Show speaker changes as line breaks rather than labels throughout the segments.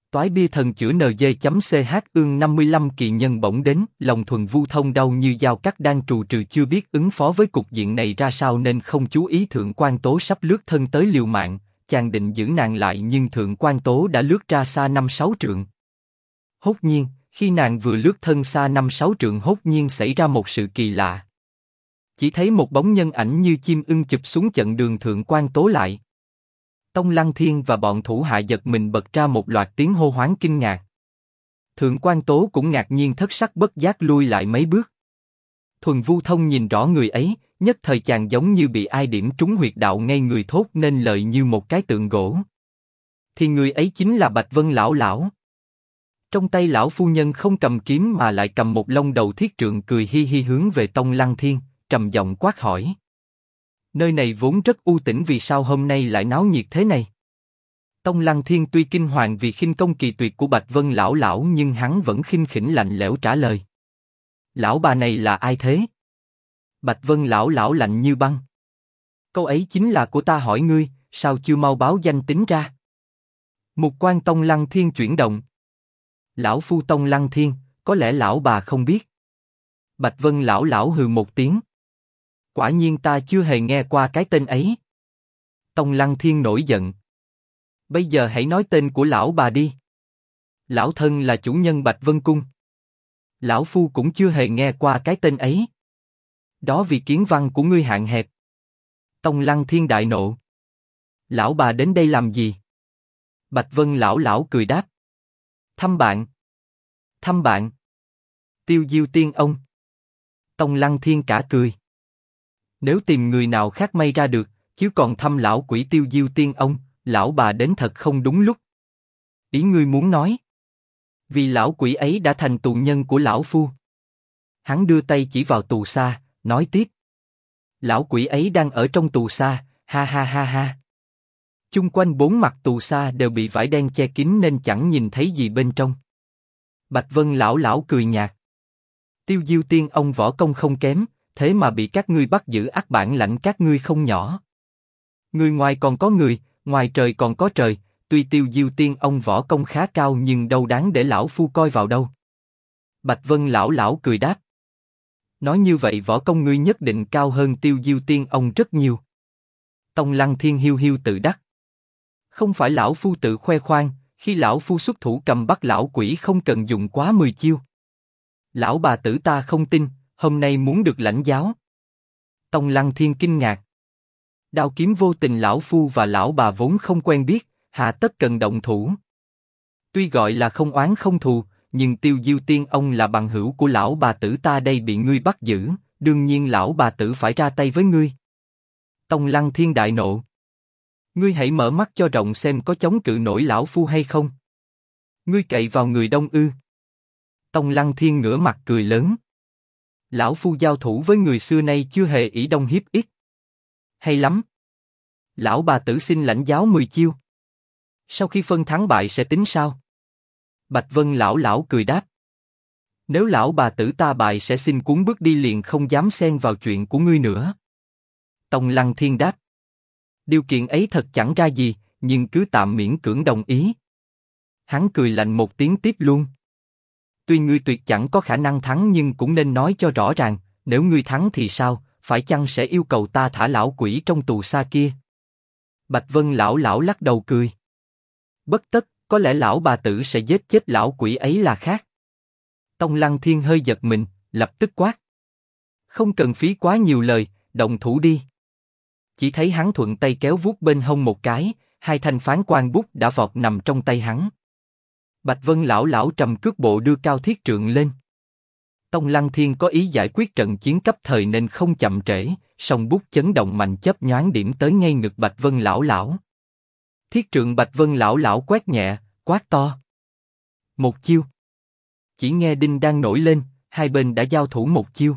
Toái bia thần chữa NG.ch ương 55 kỳ nhân bỗng đến, lòng Thuần Vu Thông đau như dao cắt đang trù trừ chưa biết ứng phó với cục diện này ra sao nên không chú ý Thượng Quan Tố sắp lướt thân tới liều mạng, chàng định giữ nàng lại nhưng Thượng Quan Tố đã lướt ra xa 5-6 trượng. Hốt nhiên, khi nàng vừa lướt thân xa 5-6 trượng hốt nhiên xảy ra một sự kỳ lạ. Chỉ thấy một bóng nhân ảnh như chim ưng chụp xuống chặn đường Thượng Quan Tố lại. Tông Lăng Thiên và bọn thủ hạ giật mình bật ra một loạt tiếng hô hoáng kinh ngạc. Thượng Quan Tố cũng ngạc nhiên thất sắc bất giác lui lại mấy bước. Thuần Vu Thông nhìn rõ người ấy, nhất thời chàng giống như bị ai điểm trúng huyệt đạo ngay người thốt nên lời như một cái tượng gỗ. Thì người ấy chính là Bạch Vân lão lão. Trong tay lão phu nhân không cầm kiếm mà lại cầm một long đầu thiết trượng cười hi hi hướng về Tông Lăng Thiên, trầm giọng quát hỏi. Nơi này vốn rất u tĩnh vì sao hôm nay lại náo nhiệt thế này? Tông Lăng Thiên tuy kinh hoàng vì khinh công kỳ tuyệt của Bạch Vân lão lão nhưng hắn vẫn khinh khỉnh lạnh lẽo trả lời. Lão bà này là ai thế? Bạch Vân lão lão lạnh như băng. Câu ấy chính là của ta hỏi ngươi, sao chưa mau báo danh tính ra? Mục quan Tông Lăng Thiên chuyển động. Lão phu Tông Lăng Thiên, có lẽ lão bà không biết. Bạch Vân lão lão hừ một tiếng. Quả nhiên ta chưa hề nghe qua cái tên ấy. Tông Lăng Thiên nổi giận. Bây giờ hãy nói tên của lão bà đi. Lão thân là chủ nhân Bạch Vân Cung. Lão phu cũng chưa hề nghe qua cái tên ấy. Đó vì kiến văn của ngươi hạn hẹp. Tông Lăng Thiên đại nộ. Lão bà đến đây làm gì? Bạch Vân lão lão cười đáp. Thăm bạn. Thăm bạn. Tiêu Diêu tiên ông. Tông Lăng Thiên cả cười. Nếu tìm người nào khác may ra được, chứ còn thăm lão quỷ Tiêu Diêu tiên ông, lão bà đến thật không đúng lúc. Ý ngươi muốn nói? Vì lão quỷ ấy đã thành tù nhân của lão phu. Hắn đưa tay chỉ vào tù xa, nói tiếp. Lão quỷ ấy đang ở trong tù xa, ha ha ha ha. Chung quanh bốn mặt tù xa đều bị vải đen che kín nên chẳng nhìn thấy gì bên trong. Bạch Vân lão lão cười nhạt. Tiêu Diêu tiên ông võ công không kém, thế mà bị các ngươi bắt giữ ắt bản lãnh các ngươi không nhỏ. Người ngoài còn có người, ngoài trời còn có trời, tuy Tiêu Diêu tiên ông võ công khá cao nhưng đâu đáng để lão phu coi vào đâu. Bạch Vân lão lão cười đáp. Nói như vậy võ công ngươi nhất định cao hơn Tiêu Diêu tiên ông rất nhiều. Tông Lăng Thiên hiu hiu tự đắc. Không phải lão phu tự khoe khoang, khi lão phu xuất thủ cầm bắt lão quỷ không cần dùng quá 10 chiêu. Lão bà tử ta không tin, hôm nay muốn được lãnh giáo. Tông Lăng Thiên kinh ngạc. Đao kiếm vô tình lão phu và lão bà vốn không quen biết, hạ tất cần động thủ. Tuy gọi là không oán không thù, nhưng Tiêu Diêu tiên ông là bằng hữu của lão bà tử ta đây bị ngươi bắt giữ, đương nhiên lão bà tử phải ra tay với ngươi. Tông Lăng Thiên đại nộ. Ngươi hãy mở mắt cho rộng xem có chống cự nổi lão phu hay không. Ngươi cậy vào người đông ư? Tông Lăng Thiên ngửa mặt cười lớn. Lão phu giao thủ với người xưa nay chưa hề ỷ đông hiếp ít. Hay lắm. Lão bà tử xin lãnh giáo 10 chiêu. Sau khi phân thắng bại sẽ tính sao? Bạch Vân lão lão cười đáp. Nếu lão bà tử ta bại sẽ xin cuốn bước đi liền không dám xen vào chuyện của ngươi nữa. Tông Lăng Thiên đáp. Điều kiện ấy thật chẳng ra gì, nhưng cứ tạm miễn cưỡng đồng ý. Hắn cười lạnh một tiếng tiếp luôn. Tuy ngươi tuyệt chẳng có khả năng thắng nhưng cũng nên nói cho rõ ràng, nếu ngươi thắng thì sao, phải chăng sẽ yêu cầu ta thả lão quỷ trong tù xa kia? Bạch Vân lão lão lắc đầu cười. Bất tất, có lẽ lão bà tử sẽ giết chết lão quỷ ấy là khác. Tông Lăng Thiên hơi giật mình, lập tức quát. Không cần phí quá nhiều lời, động thủ đi. Chỉ thấy hắn thuận tay kéo vuốt bên hông một cái, hai thanh phán quan bút đã vọt nằm trong tay hắn. Bạch Vân lão lão trầm cước bộ đưa cao thiết trượng lên. Tông Lăng Thiên có ý giải quyết trận chiến cấp thời nên không chậm trễ, song bút chấn động mạnh chớp nhoáng điểm tới ngay ngực Bạch Vân lão lão. Thiết trượng Bạch Vân lão lão quét nhẹ, quát to. Một chiêu. Chỉ nghe đinh đang nổi lên, hai bên đã giao thủ một chiêu.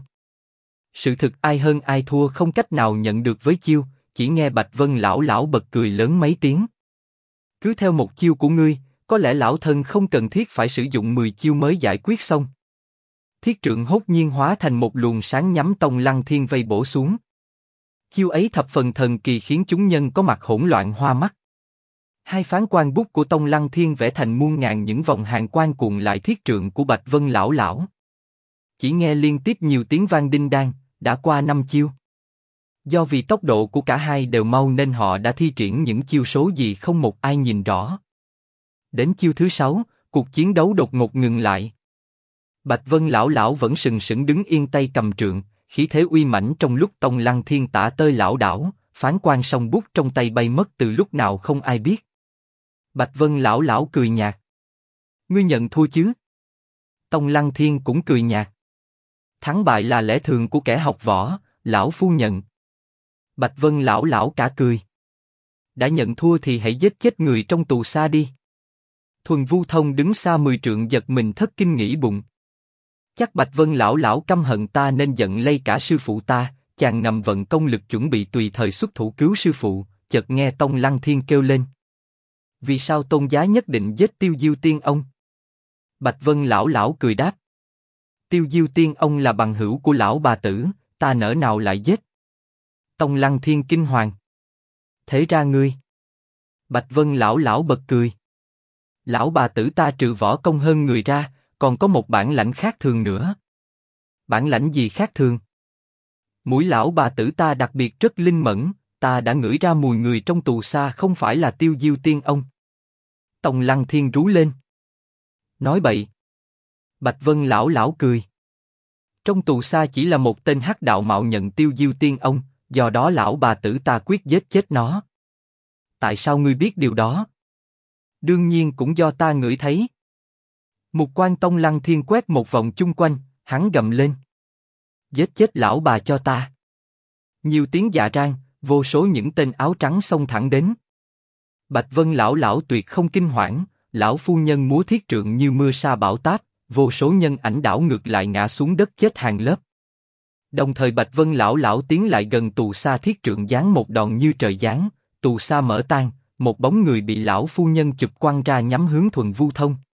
Sự thực ai hơn ai thua không cách nào nhận được với chiêu, chỉ nghe Bạch Vân lão lão bật cười lớn mấy tiếng. Cứ theo một chiêu của ngươi, có lẽ lão thân không cần thiết phải sử dụng 10 chiêu mới giải quyết xong. Thiết trượng hốt nhiên hóa thành một luồng sáng nhắm Tông Lăng Thiên vây bổ xuống. Chiêu ấy thập phần thần kỳ khiến chúng nhân có mặt hỗn loạn hoa mắt. Hai phán quan bút của Tông Lăng Thiên vẽ thành muôn ngàn những vòng hàn quang cuộn lại thiết trượng của Bạch Vân lão lão. Chỉ nghe liên tiếp nhiều tiếng vang đinh đan, đã qua 5 chiêu. Do vì tốc độ của cả hai đều mau nên họ đã thi triển những chiêu số gì không một ai nhìn rõ. Đến chiêu thứ 6, cuộc chiến đấu đột ngột ngừng lại. Bạch Vân lão lão vẫn sừng sững đứng yên tay cầm trượng, khí thế uy mãnh trong lúc Tông Lăng Thiên tả tơi lảo đảo, phán quan song bút trong tay bay mất từ lúc nào không ai biết. Bạch Vân lão lão cười nhạt. Ngươi nhận thua chứ? Tông Lăng Thiên cũng cười nhạt. Thắng bại là lẽ thường của kẻ học võ, lão phu nhận. Bạch Vân lão lão cả cười. Đã nhận thua thì hãy giết chết người trong tù xa đi. Thuần Vu Thông đứng xa 10 trượng giật mình thất kinh nghĩ bụng. Chắc Bạch Vân lão lão căm hận ta nên giận lây cả sư phụ ta, chàng ngầm vận công lực chuẩn bị tùy thời xuất thủ cứu sư phụ, chợt nghe Tông Lăng Thiên kêu lên. Vì sao Tôn giá nhất định giết Tiêu Diêu Tiên ông? Bạch Vân lão lão cười đáp. Tiêu Diêu Tiên ông là bằng hữu của lão bà tử, ta nỡ nào lại giết? Tông Lăng Thiên kinh hoàng. Thế ra ngươi? Bạch Vân lão lão bật cười. Lão bà tử ta trừ võ công hơn người ra, còn có một bản lãnh khác thường nữa. Bản lãnh gì khác thường? Mũi lão bà tử ta đặc biệt rất linh mẫn, ta đã ngửi ra mùi người trong tù xa không phải là Tiêu Diêu Tiên ông. Tông Lăng Thiên rú lên. Nói bậy. Bạch Vân lão lão cười. Trong tù xa chỉ là một tên hắc đạo mạo nhận Tiêu Diêu Tiên ông, do đó lão bà tử ta quyết giết chết nó. Tại sao ngươi biết điều đó? Đương nhiên cũng do ta ngửi thấy. Mục quan Tông Lăng Thiên quét một vòng chung quanh, hắn gầm lên. Giết chết lão bà cho ta. Nhiều tiếng dạ rang, vô số những tên áo trắng xông thẳng đến. Bạch Vân lão lão tuyệt không kinh hoảng, lão phu nhân múa thiết trượng như mưa sa bão táp, vô số nhân ảnh đảo ngược lại ngã xuống đất chết hàng lớp. Đồng thời Bạch Vân lão lão tiến lại gần tù xa thiết trượng giáng một đòn như trời giáng, tù xa mở tan, một bóng người bị lão phu nhân chụp quăng ra nhắm hướng Thuần Vu Thông.